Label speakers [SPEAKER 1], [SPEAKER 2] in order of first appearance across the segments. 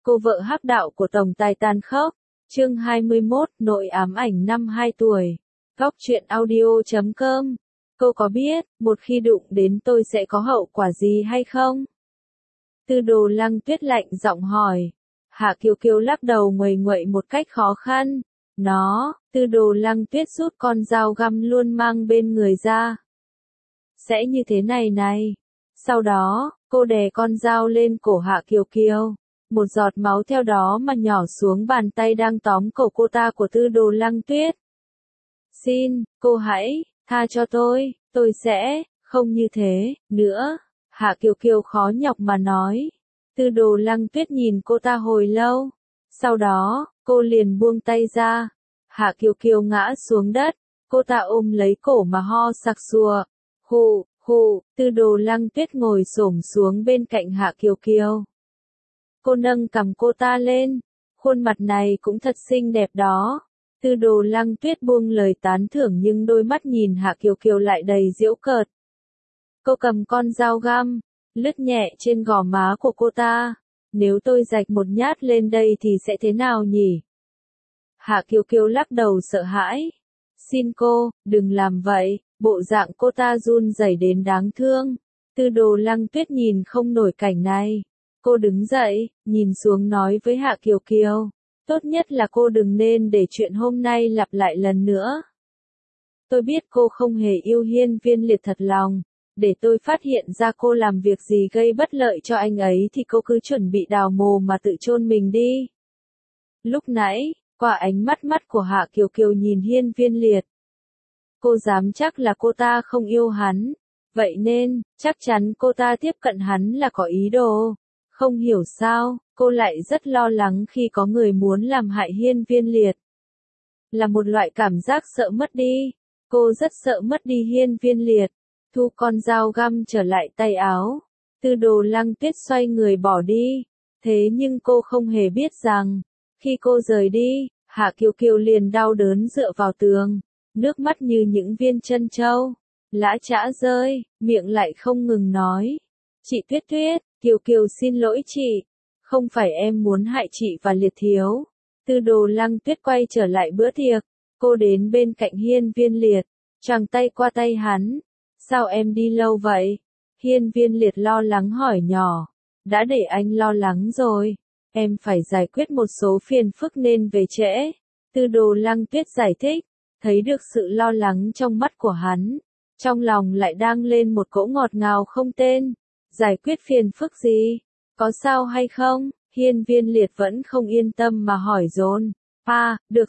[SPEAKER 1] Cô vợ hắc đạo của tổng tài tàn khốc. Chương 21, nỗi ám ảnh năm 2 tuổi. Góc truyện audio.com. Cô có biết, một khi đụng đến tôi sẽ có hậu quả gì hay không? Tư Đồ Lăng Tuyết lạnh giọng hỏi. Hạ Kiều Kiều lắc đầu nguầy nguậy một cách khó khăn. Tư Đồ Lăng Tuyết rút con dao găm luôn mang bên người ra. Sẽ như thế này. Sau đó, cô đè con dao lên cổ Hạ Kiều Kiều. Một giọt máu theo đó mà nhỏ xuống bàn tay đang tóm cổ cô ta của Tư Đồ Lăng Tuyết. Xin, cô hãy, tha cho tôi sẽ, không như thế, nữa. Hạ Kiều Kiều khó nhọc mà nói. Tư Đồ Lăng Tuyết nhìn cô ta hồi lâu. Sau đó, cô liền buông tay ra. Hạ Kiều Kiều ngã xuống đất. Cô ta ôm lấy cổ mà ho sặc sùa. Hù, Tư Đồ Lăng Tuyết ngồi xổm xuống bên cạnh Hạ Kiều Kiều. Cô nâng cằm cô ta lên. Khuôn mặt này cũng thật xinh đẹp đó. Tư Đồ Lăng Tuyết buông lời tán thưởng nhưng đôi mắt nhìn Hạ Kiều Kiều lại đầy giễu cợt. Cô cầm con dao găm, lướt nhẹ trên gò má của cô ta. Nếu tôi rạch một nhát lên đây thì sẽ thế nào nhỉ? Hạ Kiều Kiều lắc đầu sợ hãi. Xin cô, đừng làm vậy, bộ dạng cô ta run rẩy đến đáng thương. Tư Đồ Lăng Tuyết nhìn không nổi cảnh này. Cô đứng dậy, nhìn xuống nói với Hạ Kiều Kiều. Tốt nhất là cô đừng nên để chuyện hôm nay lặp lại lần nữa. Tôi biết cô không hề yêu Hiên Viên Liệt thật lòng. Để tôi phát hiện ra cô làm việc gì gây bất lợi cho anh ấy thì cô cứ chuẩn bị đào mồ mà tự chôn mình đi. Lúc nãy, qua ánh mắt của Hạ Kiều Kiều nhìn Hiên Viên Liệt. Cô dám chắc là cô ta không yêu hắn. Vậy nên, chắc chắn cô ta tiếp cận hắn là có ý đồ. Không hiểu sao, cô lại rất lo lắng khi có người muốn làm hại Hiên Viên Liệt. Là một loại cảm giác sợ mất đi. Cô rất sợ mất đi Hiên Viên Liệt. Thu con dao găm trở lại tay áo. Tư Đồ Lăng Tuyết xoay người bỏ đi. Thế nhưng cô không hề biết rằng, khi cô rời đi, Hạ Kiều Kiều liền đau đớn dựa vào tường. Nước mắt như những viên trân châu. Lã chã rơi, miệng lại không ngừng nói. Chị Tuyết Tuyết, Kiều Kiều xin lỗi chị. Không phải em muốn hại chị và Liệt thiếu. Tư Đồ Lăng Tuyết quay trở lại bữa tiệc. Cô đến bên cạnh Hiên Viên Liệt. Choàng tay qua tay hắn. Sao em đi lâu vậy? Hiên Viên Liệt lo lắng hỏi nhỏ. Đã để anh lo lắng rồi. Em phải giải quyết một số phiền phức nên về trễ. Tư Đồ Lăng Tuyết giải thích. Thấy được sự lo lắng trong mắt của hắn. Trong lòng lại đang lên một cỗ ngọt ngào không tên. Giải quyết phiền phức gì? Có sao hay không? Hiên Viên Liệt vẫn không yên tâm mà hỏi dồn. Được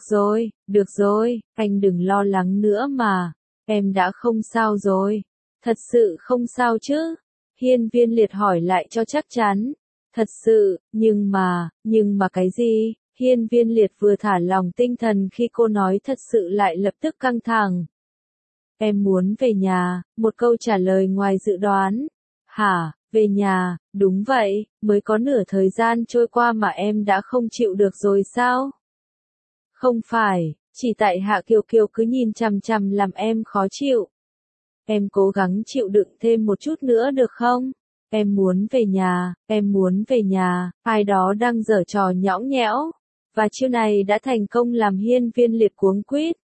[SPEAKER 1] rồi, anh đừng lo lắng nữa mà. Em đã không sao rồi. Thật sự không sao chứ? Hiên Viên Liệt hỏi lại cho chắc chắn. Thật sự, nhưng mà cái gì? Hiên Viên Liệt vừa thả lỏng tinh thần khi cô nói thật sự lại lập tức căng thẳng. Em muốn về nhà, một câu trả lời ngoài dự đoán. Hả, về nhà, đúng vậy, mới có nửa thời gian trôi qua mà em đã không chịu được rồi sao? Không phải, chỉ tại Hạ Kiều Kiều cứ nhìn chằm chằm làm em khó chịu. Em cố gắng chịu đựng thêm một chút nữa được không? Em muốn về nhà, ai đó đang giở trò nhõng nhẽo. Và chiêu này đã thành công làm Hiên Viên Liệt cuống quýt.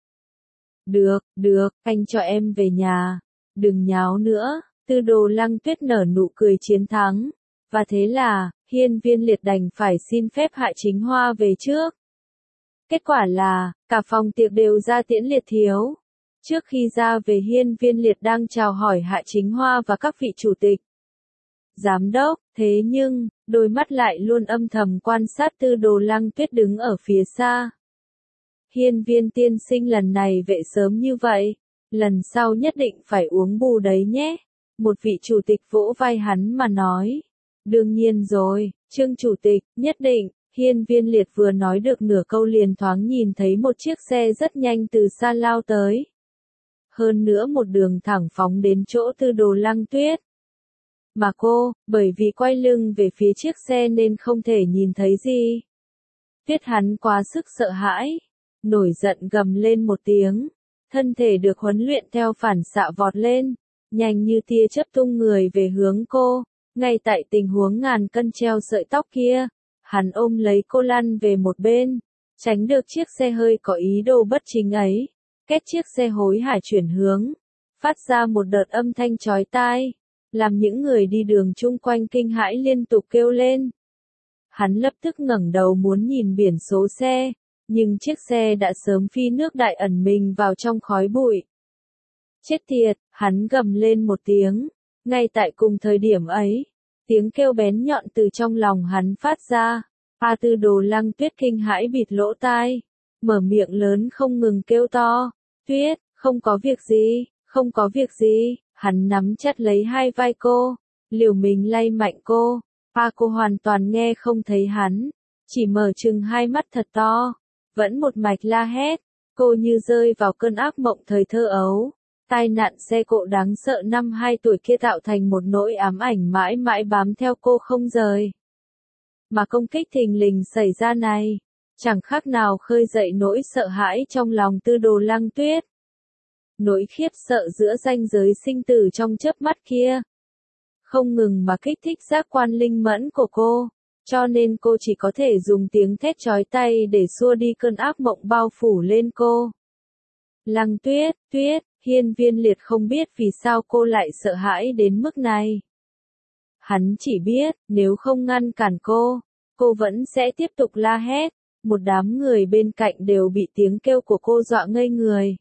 [SPEAKER 1] Được, anh cho em về nhà. Đừng nháo nữa. Tư Đồ Lăng Tuyết nở nụ cười chiến thắng. Và thế là, Hiên Viên Liệt đành phải xin phép Hạ Chính Hoa về trước. Kết quả là, cả phòng tiệc đều ra tiễn Liệt thiếu. Trước khi ra về Hiên Viên Liệt đang chào hỏi Hạ Chính Hoa và các vị chủ tịch. Giám đốc, thế nhưng, đôi mắt lại luôn âm thầm quan sát Tư Đồ Lăng Tuyết đứng ở phía xa. Hiên Viên tiên sinh lần này về sớm như vậy, lần sau nhất định phải uống bù đấy nhé. Một vị chủ tịch vỗ vai hắn mà nói. Đương nhiên rồi, Trương chủ tịch, nhất định. Hiên Viên Liệt vừa nói được nửa câu liền thoáng nhìn thấy một chiếc xe rất nhanh từ xa lao tới. Hơn nữa một đường thẳng phóng đến chỗ Tư Đồ Lăng Tuyết. Mà cô, bởi vì quay lưng về phía chiếc xe nên không thể nhìn thấy gì. Tuyết hắn quá sức sợ hãi. Nổi giận gầm lên một tiếng. Thân thể được huấn luyện theo phản xạ vọt lên. Nhanh như tia chớp tung người về hướng cô. Ngay tại tình huống ngàn cân treo sợi tóc kia. Hắn ôm lấy cô lăn về một bên, tránh được chiếc xe hơi có ý đồ bất chính ấy. Két chiếc xe hối hả chuyển hướng, phát ra một đợt âm thanh chói tai, làm những người đi đường chung quanh kinh hãi liên tục kêu lên. Hắn lập tức ngẩng đầu muốn nhìn biển số xe, nhưng chiếc xe đã sớm phi nước đại ẩn mình vào trong khói bụi. Chết tiệt, hắn gầm lên một tiếng. Ngay tại cùng thời điểm ấy, tiếng kêu bén nhọn từ trong lòng hắn phát ra. A Tư Đồ Lăng Tuyết kinh hãi bịt lỗ tai, mở miệng lớn không ngừng kêu to. Tuyết, không có việc gì, không có việc gì. Hắn nắm chặt lấy hai vai cô, liều mình lay mạnh cô. Cô hoàn toàn nghe không thấy hắn, chỉ mở trừng hai mắt thật to, vẫn một mạch la hét. Cô như rơi vào cơn ác mộng thời thơ ấu. Tai nạn xe cộ đáng sợ năm 2 tuổi kia tạo thành một nỗi ám ảnh mãi mãi bám theo cô không rời. Mà công kích thình lình xảy ra này, chẳng khác nào khơi dậy nỗi sợ hãi trong lòng Tư Đồ Lăng Tuyết. Nỗi khiếp sợ giữa ranh giới sinh tử trong chớp mắt kia, không ngừng mà kích thích giác quan linh mẫn của cô, cho nên cô chỉ có thể dùng tiếng thét chói tai để xua đi cơn ác mộng bao phủ lên cô. Lăng Tuyết, Tuyết, Hiên Viên Liệt không biết vì sao cô lại sợ hãi đến mức này. Hắn chỉ biết, nếu không ngăn cản cô vẫn sẽ tiếp tục la hét. Một đám người bên cạnh đều bị tiếng kêu của cô dọa ngây người.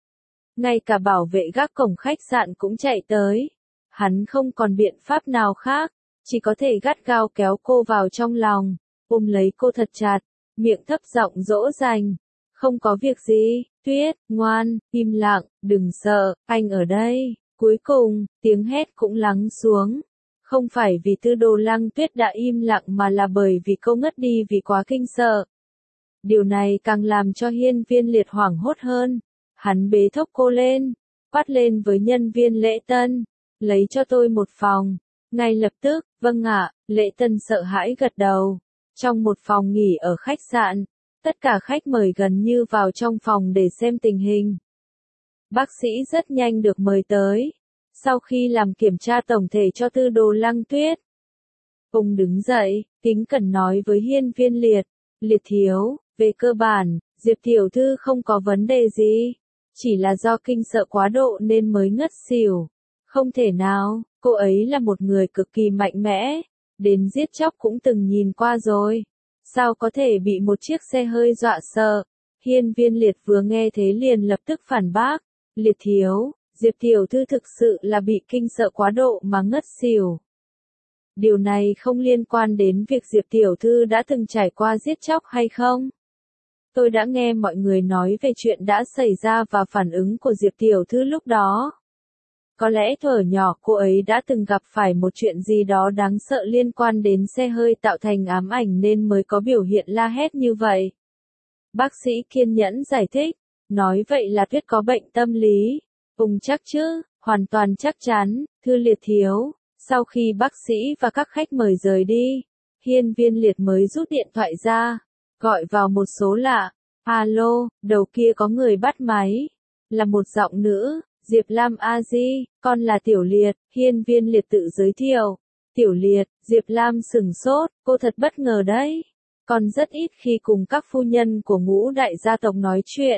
[SPEAKER 1] Ngay cả bảo vệ gác cổng khách sạn cũng chạy tới. Hắn không còn biện pháp nào khác, chỉ có thể gắt gao kéo cô vào trong lòng, ôm lấy cô thật chặt, miệng thấp giọng dỗ dành. Không có việc gì, Tuyết, ngoan, im lặng, đừng sợ, anh ở đây. Cuối cùng, tiếng hét cũng lắng xuống. Không phải vì Tư Đồ Lăng Tuyết đã im lặng mà là bởi vì cô ngất đi vì quá kinh sợ. Điều này càng làm cho Hiên Viên Liệt hoảng hốt hơn. Hắn bế thốc cô lên, quát lên với nhân viên lễ tân. Lấy cho tôi một phòng. Ngay lập tức, vâng ạ, lễ tân sợ hãi gật đầu. Trong một phòng nghỉ ở khách sạn, tất cả khách mời gần như vào trong phòng để xem tình hình. Bác sĩ rất nhanh được mời tới. Sau khi làm kiểm tra tổng thể cho Tư Đồ Lăng Tuyết, ông đứng dậy, kính cẩn nói với Hiên Viên Liệt. Liệt thiếu, về cơ bản, Diệp tiểu thư không có vấn đề gì. Chỉ là do kinh sợ quá độ nên mới ngất xỉu. Không thể nào, cô ấy là một người cực kỳ mạnh mẽ. Đến giết chóc cũng từng nhìn qua rồi. Sao có thể bị một chiếc xe hơi dọa sợ? Hiên Viên Liệt vừa nghe thế liền lập tức phản bác. Liệt thiếu, Diệp tiểu thư thực sự là bị kinh sợ quá độ mà ngất xỉu. Điều này không liên quan đến việc Diệp tiểu thư đã từng trải qua giết chóc hay không. Tôi đã nghe mọi người nói về chuyện đã xảy ra và phản ứng của Diệp tiểu thư lúc đó. Có lẽ thuở nhỏ cô ấy đã từng gặp phải một chuyện gì đó đáng sợ liên quan đến xe hơi tạo thành ám ảnh nên mới có biểu hiện la hét như vậy. Bác sĩ kiên nhẫn giải thích, nói vậy là Tuyết có bệnh tâm lý. Chắc chứ, hoàn toàn chắc chắn, thưa Liệt thiếu. Sau khi bác sĩ và các khách mời rời đi, Hiên Viên Liệt mới rút điện thoại ra, gọi vào một số lạ. Alo, đầu kia có người bắt máy. Là một giọng nữ, Diệp Lam A Di, con là Tiểu Liệt, Hiên Viên Liệt tự giới thiệu. Tiểu Liệt, Diệp Lam sửng sốt, cô thật bất ngờ đấy. Con rất ít khi cùng các phu nhân của ngũ đại gia tộc nói chuyện.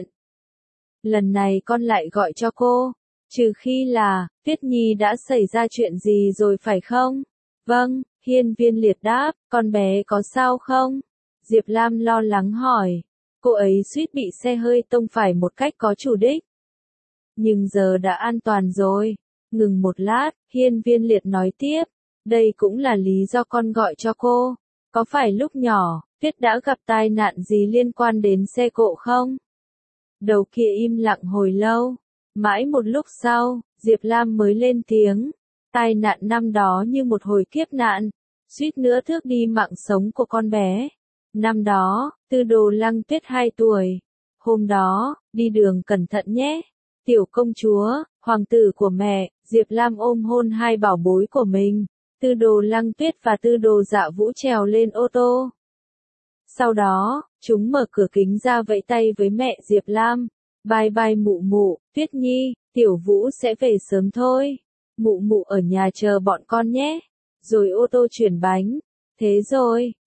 [SPEAKER 1] Lần này con lại gọi cho cô, trừ khi là, Tuyết Nhi đã xảy ra chuyện gì rồi phải không? Vâng, Hiên Viên Liệt đáp, con bé có sao không? Diệp Lam lo lắng hỏi, cô ấy suýt bị xe hơi tông phải một cách có chủ đích. Nhưng giờ đã an toàn rồi. Ngừng một lát, Hiên Viên Liệt nói tiếp, đây cũng là lý do con gọi cho cô. Có phải lúc nhỏ, Tuyết đã gặp tai nạn gì liên quan đến xe cộ không? Đầu kia im lặng hồi lâu. Mãi một lúc sau, Diệp Lam mới lên tiếng. Tai nạn năm đó như một hồi kiếp nạn, suýt nữa tước đi mạng sống của con bé. Năm đó, Tư Đồ Lăng Tuyết 2 tuổi. Hôm đó, đi đường cẩn thận nhé. Tiểu công chúa, hoàng tử của mẹ, Diệp Lam ôm hôn hai bảo bối của mình. Tư Đồ Lăng Tuyết và Tư Đồ Dạ Vũ trèo lên ô tô. Sau đó, chúng mở cửa kính ra vẫy tay với mẹ Diệp Lam. Bye bye mụ mụ, Tuyết Nhi, Tiểu Vũ sẽ về sớm thôi. Mụ mụ ở nhà chờ bọn con nhé. Rồi ô tô chuyển bánh. Thế rồi,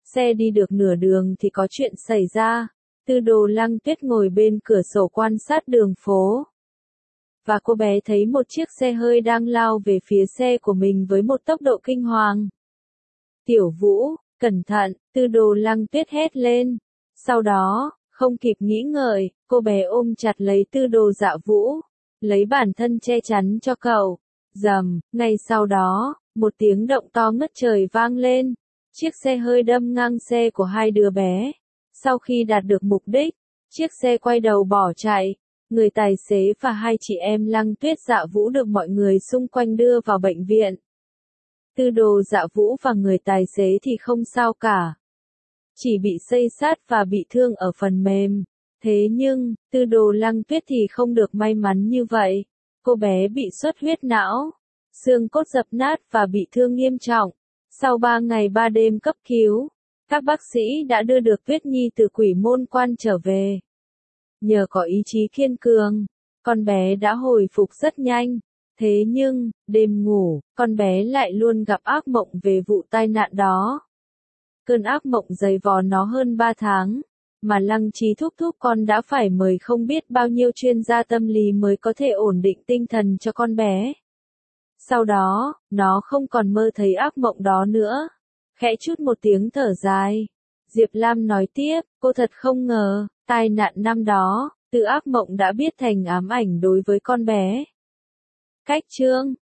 [SPEAKER 1] Xe đi được nửa đường thì có chuyện xảy ra. Tư Đồ Lăng Tuyết ngồi bên cửa sổ quan sát đường phố. Và cô bé thấy một chiếc xe hơi đang lao về phía xe của mình với một tốc độ kinh hoàng. Tiểu Vũ, cẩn thận, Tư Đồ Lăng Tuyết hét lên. Sau đó, không kịp nghĩ ngợi, cô bé ôm chặt lấy Tư Đồ Dạ Vũ, lấy bản thân che chắn cho cậu. Rầm, ngay sau đó, một tiếng động to ngất trời vang lên. Chiếc xe hơi đâm ngang xe của hai đứa bé. Sau khi đạt được mục đích, chiếc xe quay đầu bỏ chạy. Người tài xế và hai chị em Lăng Tuyết Dạ Vũ được mọi người xung quanh đưa vào bệnh viện. Tư Đồ Dạ Vũ và người tài xế thì không sao cả. Chỉ bị xây xát và bị thương ở phần mềm. Thế nhưng, Tư Đồ Lăng Tuyết thì không được may mắn như vậy. Cô bé bị xuất huyết não, xương cốt dập nát và bị thương nghiêm trọng. Sau 3 ngày 3 đêm cấp cứu, các bác sĩ đã đưa được Tuyết Nhi từ Quỷ Môn Quan trở về. Nhờ có ý chí kiên cường, con bé đã hồi phục rất nhanh. Thế nhưng, đêm ngủ, con bé lại luôn gặp ác mộng về vụ tai nạn đó. Cơn ác mộng dày vò nó hơn 3 tháng, mà Lăng Trí thúc con đã phải mời không biết bao nhiêu chuyên gia tâm lý mới có thể ổn định tinh thần cho con bé. Sau đó, nó không còn mơ thấy ác mộng đó nữa. Khẽ chút một tiếng thở dài. Diệp Lam nói tiếp, cô thật không ngờ, tai nạn năm đó, từ ác mộng đã biến thành ám ảnh đối với con bé. Cách chương